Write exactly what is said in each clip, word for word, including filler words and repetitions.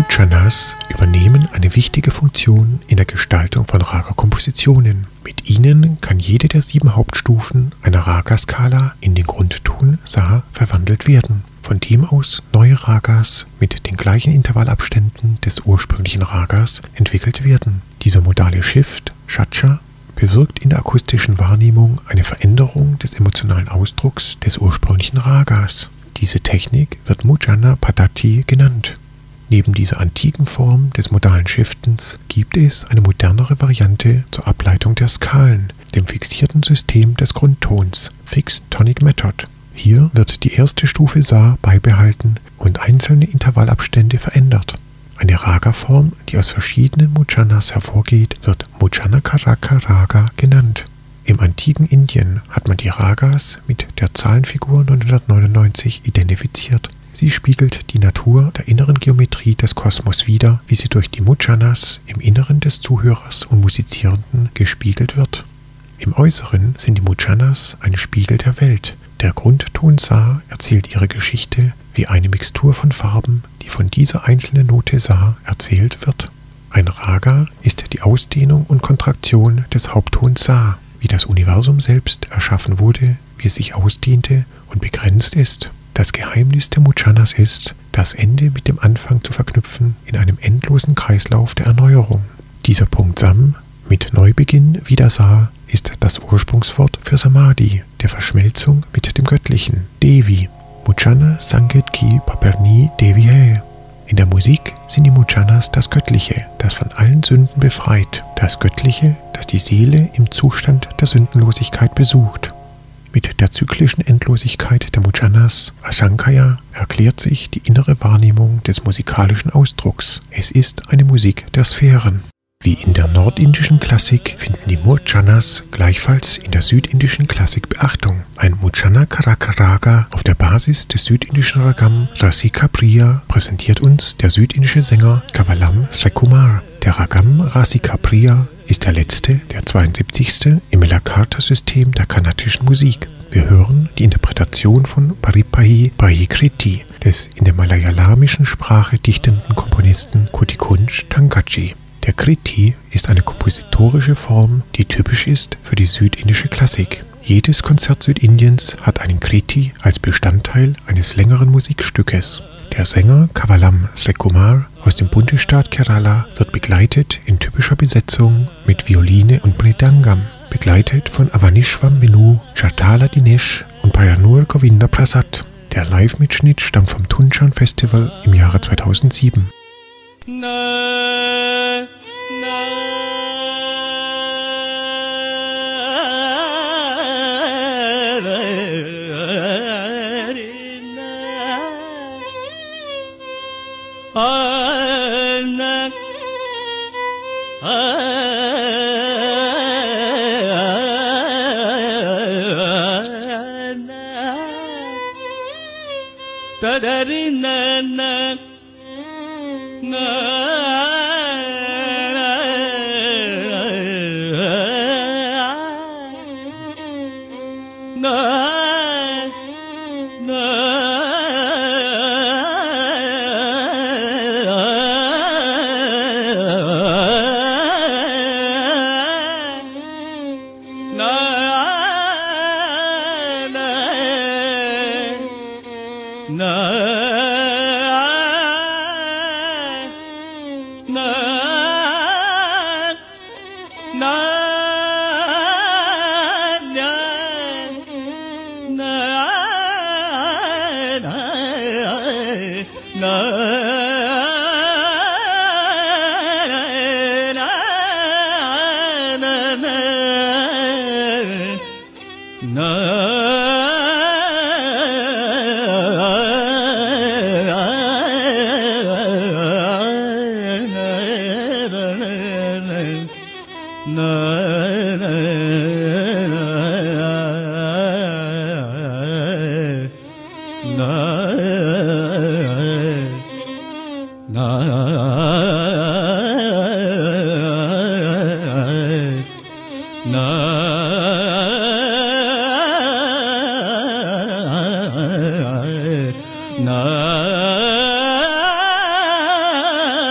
Muchanas übernehmen eine wichtige Funktion in der Gestaltung von Raga-Kompositionen. Mit ihnen kann jede der sieben Hauptstufen einer Raga-Skala in den Grundton Sa verwandelt werden, von dem aus neue Ragas mit den gleichen Intervallabständen des ursprünglichen Ragas entwickelt werden. Dieser modale Shift, Shacha, bewirkt in der akustischen Wahrnehmung eine Veränderung des emotionalen Ausdrucks des ursprünglichen Ragas. Diese Technik wird Mujana Paddhati genannt. Neben dieser antiken Form des modalen Shiftens gibt es eine modernere Variante zur Ableitung der Skalen, dem fixierten System des Grundtons, Fixed Tonic Method. Hier wird die erste Stufe Sa beibehalten und einzelne Intervallabstände verändert. Eine Raga-Form, die aus verschiedenen Muchanas hervorgeht, wird Mujjanakaraka Raga genannt. Im antiken Indien hat man die Ragas mit der Zahlenfigur neunhundertneunundneunzig identifiziert. Sie spiegelt die Natur der inneren Geometrie des Kosmos wider, wie sie durch die Muchanas im Inneren des Zuhörers und Musizierenden gespiegelt wird. Im Äußeren sind die Muchanas ein Spiegel der Welt. Der Grundton Sa erzählt ihre Geschichte wie eine Mixtur von Farben, die von dieser einzelnen Note Sa erzählt wird. Ein Raga ist die Ausdehnung und Kontraktion des Haupttons Sa, wie das Universum selbst erschaffen wurde, wie es sich ausdehnte und begrenzt ist. Das Geheimnis der Muchanas ist, das Ende mit dem Anfang zu verknüpfen in einem endlosen Kreislauf der Erneuerung. Dieser Punkt Sam, mit Neubeginn wieder Sa, ist das Ursprungswort für Samadhi, der Verschmelzung mit dem Göttlichen, Devi. Muchana Sanget Ki Paperni Devi hai. In der Musik sind die Muchanas das Göttliche, das von allen Sünden befreit, das Göttliche, das die Seele im Zustand der Sündenlosigkeit besucht. Mit der zyklischen Endlosigkeit der Muchanas, Asankaya, erklärt sich die innere Wahrnehmung des musikalischen Ausdrucks. Es ist eine Musik der Sphären. Wie in der nordindischen Klassik finden die Muchanas gleichfalls in der südindischen Klassik Beachtung. Ein Mujjanakaraka Raga auf der Basis des südindischen Ragam Rasika Priya präsentiert uns der südindische Sänger Kavalam Srekumar. Der Ragam Rasika Priya ist der letzte, der zweiundsiebzigste im Melakarta-System der karnatischen Musik. Wir hören die Interpretation von Paripahi Pahikriti des in der malayalamischen Sprache dichtenden Komponisten Kutikunj Tangachi. Der Kriti ist eine kompositorische Form, die typisch ist für die südindische Klassik. Jedes Konzert Südindiens hat einen Kriti als Bestandteil eines längeren Musikstückes. Der Sänger Kavalam Srekumar aus dem Bundesstaat Kerala wird begleitet in typischer Besetzung mit Violine und Mridangam, begleitet von Avanishvam Venu, Chatala Dinesh und Payanur Govinda Prasad. Der Live-Mitschnitt stammt vom Tunchan Festival im Jahre zweitausendsieben. Na, na, na, tadari na na na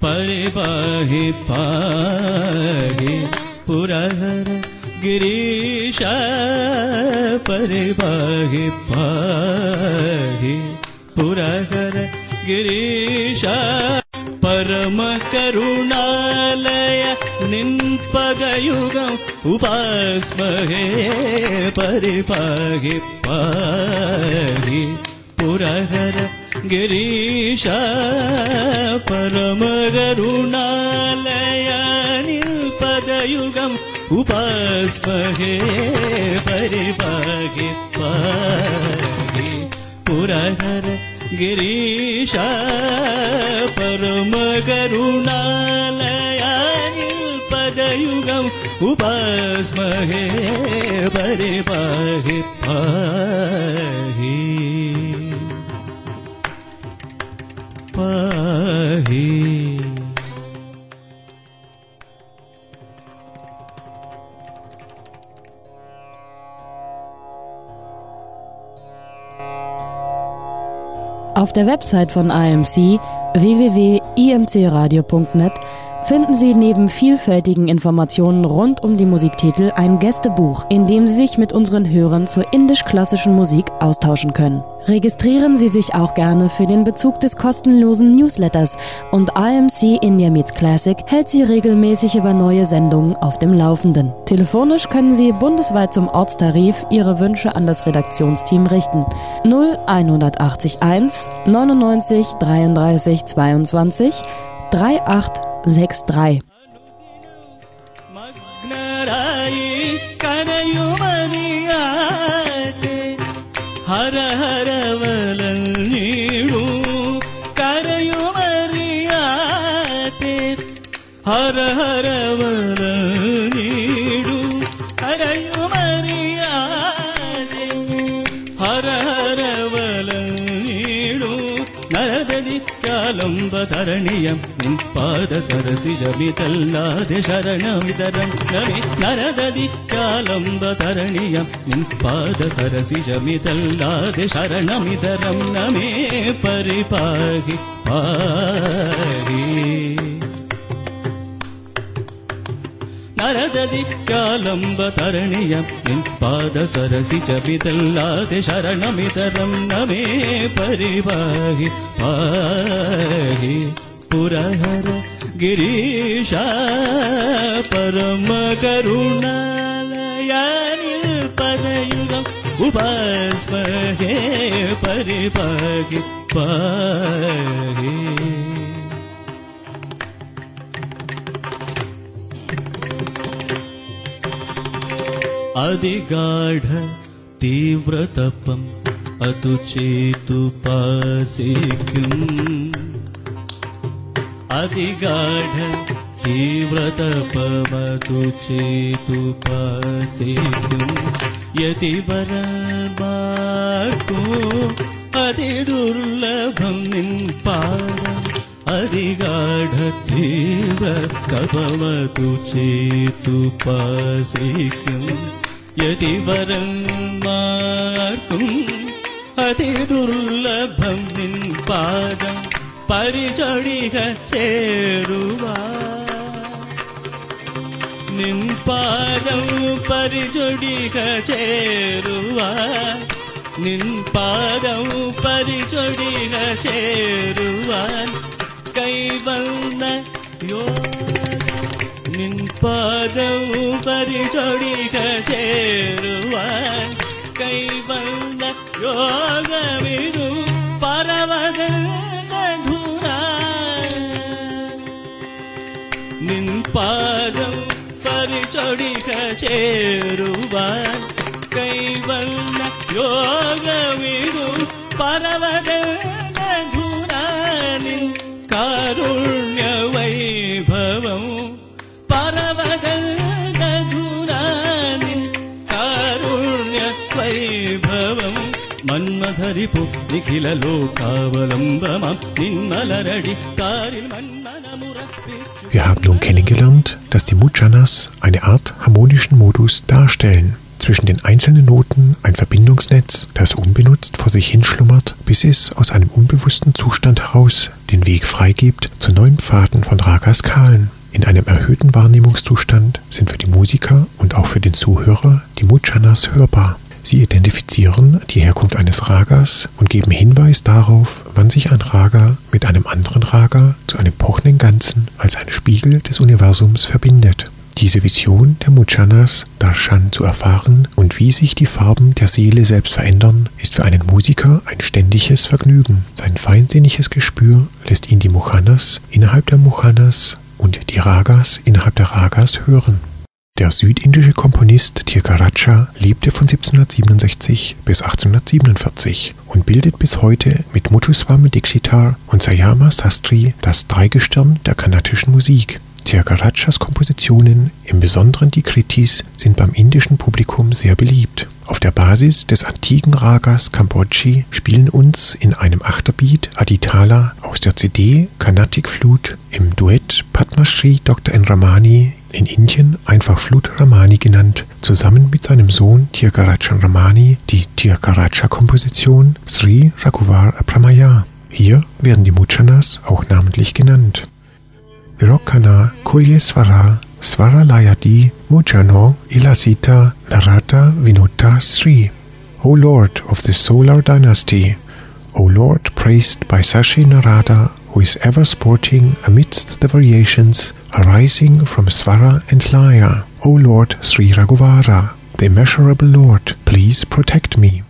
परिपाहि पाहि पुरहर गिरीश परिपाहि पाहि पुरहर गिरीश परम करुणालय निन्पगयुगम् उपास्महे परिपाहि पाहि पुरहर गिरीश परम करुणालय निन्पगयुगम् उपास्महे परिपाहि पाहि पुरहर गिरीश परम करुणालय निन्पगयुगम् उपास्महे परिपाहि पाहि पाहि। Auf der Website von I M C w w w punkt i m c radio punkt net finden Sie neben vielfältigen Informationen rund um die Musiktitel ein Gästebuch, in dem Sie sich mit unseren Hörern zur indisch-klassischen Musik austauschen können. Registrieren Sie sich auch gerne für den Bezug des kostenlosen Newsletters und I M C India Meets Classic hält Sie regelmäßig über neue Sendungen auf dem Laufenden. Telefonisch können Sie bundesweit zum Ortstarif Ihre Wünsche an das Redaktionsteam richten. null eins neunundneunzig dreiunddreißig zweiundzwanzig dreiundachtzig sechsundsiebzig. हर हर वलनीडू करयु मरियाते हर हर वलनीडू करयु मरियाते हर हर वलनीडू नरदि कालंब धरणीयं निन्पाद सरसिजमितल्लादे शरणमिदरं नमि नरदि कालंब धरणीयं निन्पाद सरसिजमितल्लादे शरणमिदरं नमे परिपाहि पाहि नरदि कालंब धरणीयं निन्पाद सरसिजमितल्लादे शरणमिदरं नमे परिपाहि पाहि पुरहर गिरीश परम करुणालय निन्पगयुगम् उपास्महे परिपाहि पाहि अधिगाढ तीव्रतपम् अतुचेतुपासिक्यम् अधिगाढ तीव्रतपमतुचेतुपासिक्यम् यतिवरमार्को अतिदुर्लभं निन्पादम् अधिगाढ तीव्रतपमतुचेतुपासिक्यम् यतिवरमार्कुम् अतिदुर्लभं निन्पादम् परिचडिग चेरुवा निन्पादं परिचडिग चेरुवा निन्पादं परिचडिग चेरुवा कैवल्य योग निन्पादं परिचडिग चेरुवा कैवल्य योगमिदु परवद निन्पादं परिचडिग चेरुवान् कैवल्य योगमिदु परवदनधुना निन् कारुण्य वैभवं परवदनधुना निन् कारुण्य वैभवं मन्मथरिपु निखिल लोकावलम्बमं निन्मलरडि कारिल् मन्मनमुरपि. Wir haben nun kennengelernt, dass die Mudjanas eine Art harmonischen Modus darstellen. zwischen den einzelnen Noten ein Verbindungsnetz, das unbenutzt vor sich hinschlummert, bis es aus einem unbewussten Zustand heraus den Weg freigibt zu neuen Pfaden von Raga-Skalen. In einem erhöhten Wahrnehmungszustand sind für die Musiker und auch für den Zuhörer die Muchanas hörbar. Sie identifizieren die Herkunft eines Ragas und geben Hinweis darauf, wann sich ein Raga mit einem anderen Raga zu einem pochenden Ganzen als ein Spiegel des Universums verbindet. Diese Vision der Muchanas, Darshan, zu erfahren und wie sich die Farben der Seele selbst verändern, ist für einen Musiker ein ständiges Vergnügen. Sein feinsinniges Gespür lässt ihn die Muchanas innerhalb der Muchanas und die Ragas innerhalb der Ragas hören. Der südindische Komponist Tyagaraja lebte von siebzehnhundertsiebenundsechzig bis achtzehnhundertsiebenundvierzig und bildet bis heute mit Muthuswami Dikshitar und Syama Sastry das Dreigestirn der karnatischen Musik. Tyagarajas Kompositionen, im Besonderen die Kritis, sind beim indischen Publikum sehr beliebt. Auf der Basis des antiken Ragas Kambodji spielen uns in einem Achterbeat Aditala aus der C D Carnatic Flute im Duett Padma Shri Doktor N. Ramani, in Indien einfach Flute Ramani genannt, zusammen mit seinem Sohn Tyagarajan Ramani die Tyagaraja-Komposition Sri Raghuvar Apramaya. Hier werden die Muchanas auch namentlich genannt. Virokana Kulye Swara Swara Layadi Mujano Ilasita Narata Vinutta Sri. O Lord of the Solar Dynasty, O Lord praised by Sashi Narada, who is ever sporting amidst the variations arising from Swara and Laya. O Lord Sri Raghuvara, the immeasurable Lord, please protect me.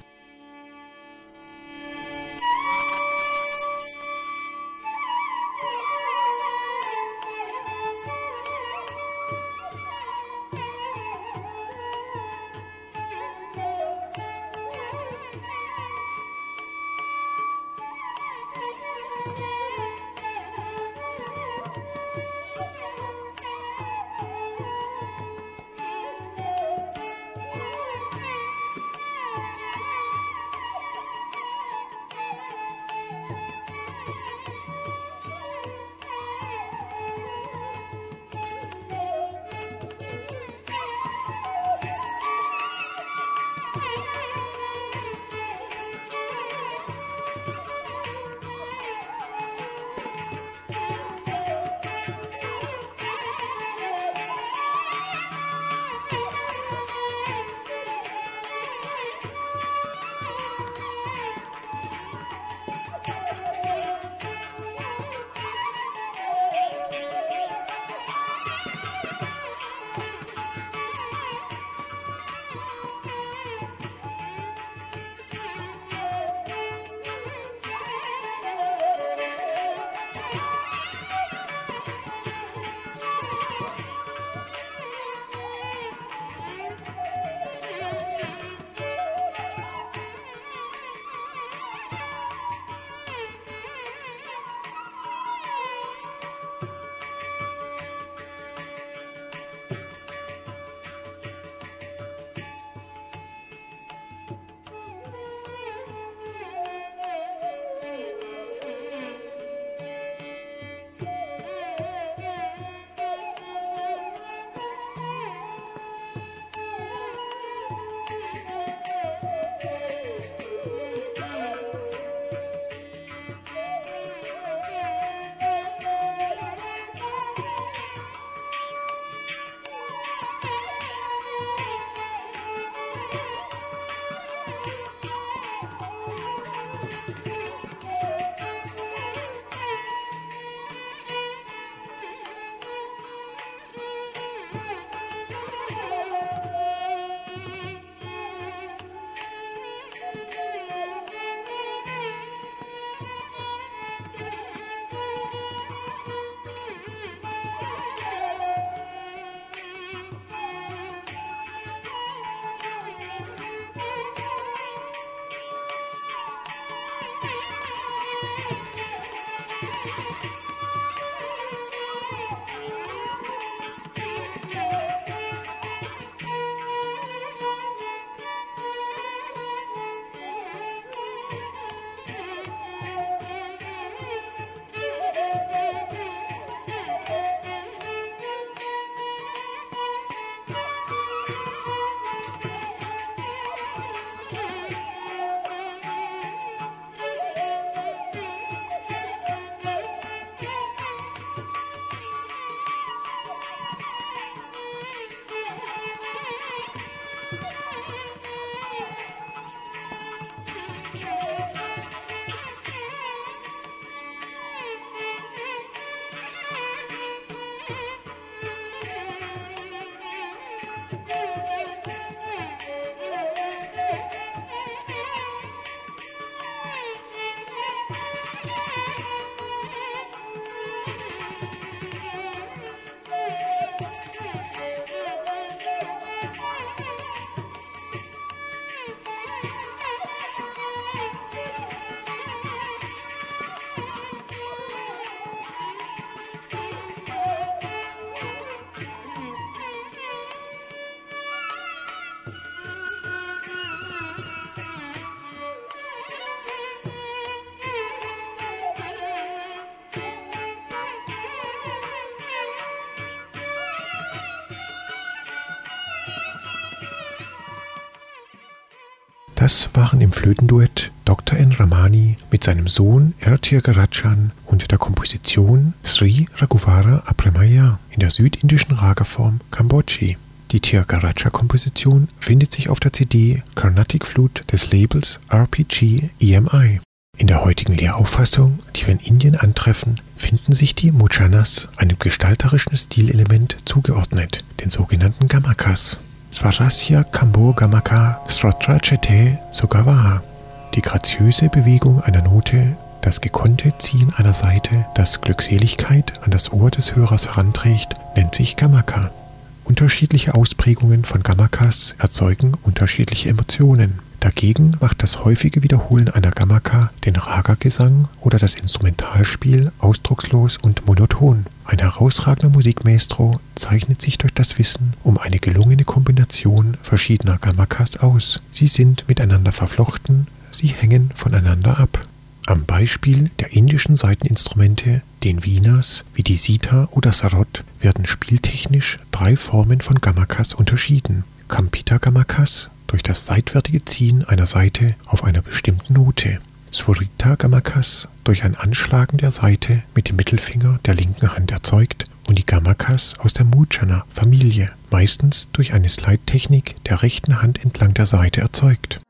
Das waren im Flötenduett Doktor N. Ramani mit seinem Sohn R. Tyagarajan und der Komposition Sri Raghuvara Apramaya in der südindischen Raga-Form Kambodji. Die Tyagaraja-Komposition findet sich auf der C D Carnatic Flute des Labels R P G E M I. In der heutigen Lehrauffassung, die wir in Indien antreffen, finden sich die Mujanas einem gestalterischen Stilelement zugeordnet, den sogenannten Gamakas. Svarasya Kambo Gamaka Srotrachete Sogavaha. Die graziöse Bewegung einer Note, das gekonnte Ziehen einer Saite, das Glückseligkeit an das Ohr des Hörers heranträgt, nennt sich Gamaka. Unterschiedliche Ausprägungen von Gamakas erzeugen unterschiedliche Emotionen. Dagegen macht das häufige Wiederholen einer Gamaka den Raga-Gesang oder das Instrumentalspiel ausdruckslos und monoton. Ein herausragender Musikmaestro zeichnet sich durch das Wissen um eine gelungene Kombination verschiedener Gamakas aus. Sie sind miteinander verflochten, sie hängen voneinander ab. Am Beispiel der indischen Saiteninstrumente, den Venas, wie die Sita oder Sarod, werden spieltechnisch drei Formen von Gamakas unterschieden. Kampita-Gamakas durch das seitwärtige Ziehen einer Saite auf einer bestimmten Note. Swarita-Gamakas durch ein Anschlagen der Saite mit dem Mittelfinger der linken Hand erzeugt und die Gamakas aus der Mujana-Familie, meistens durch eine Slide-Technik der rechten Hand entlang der Saite erzeugt.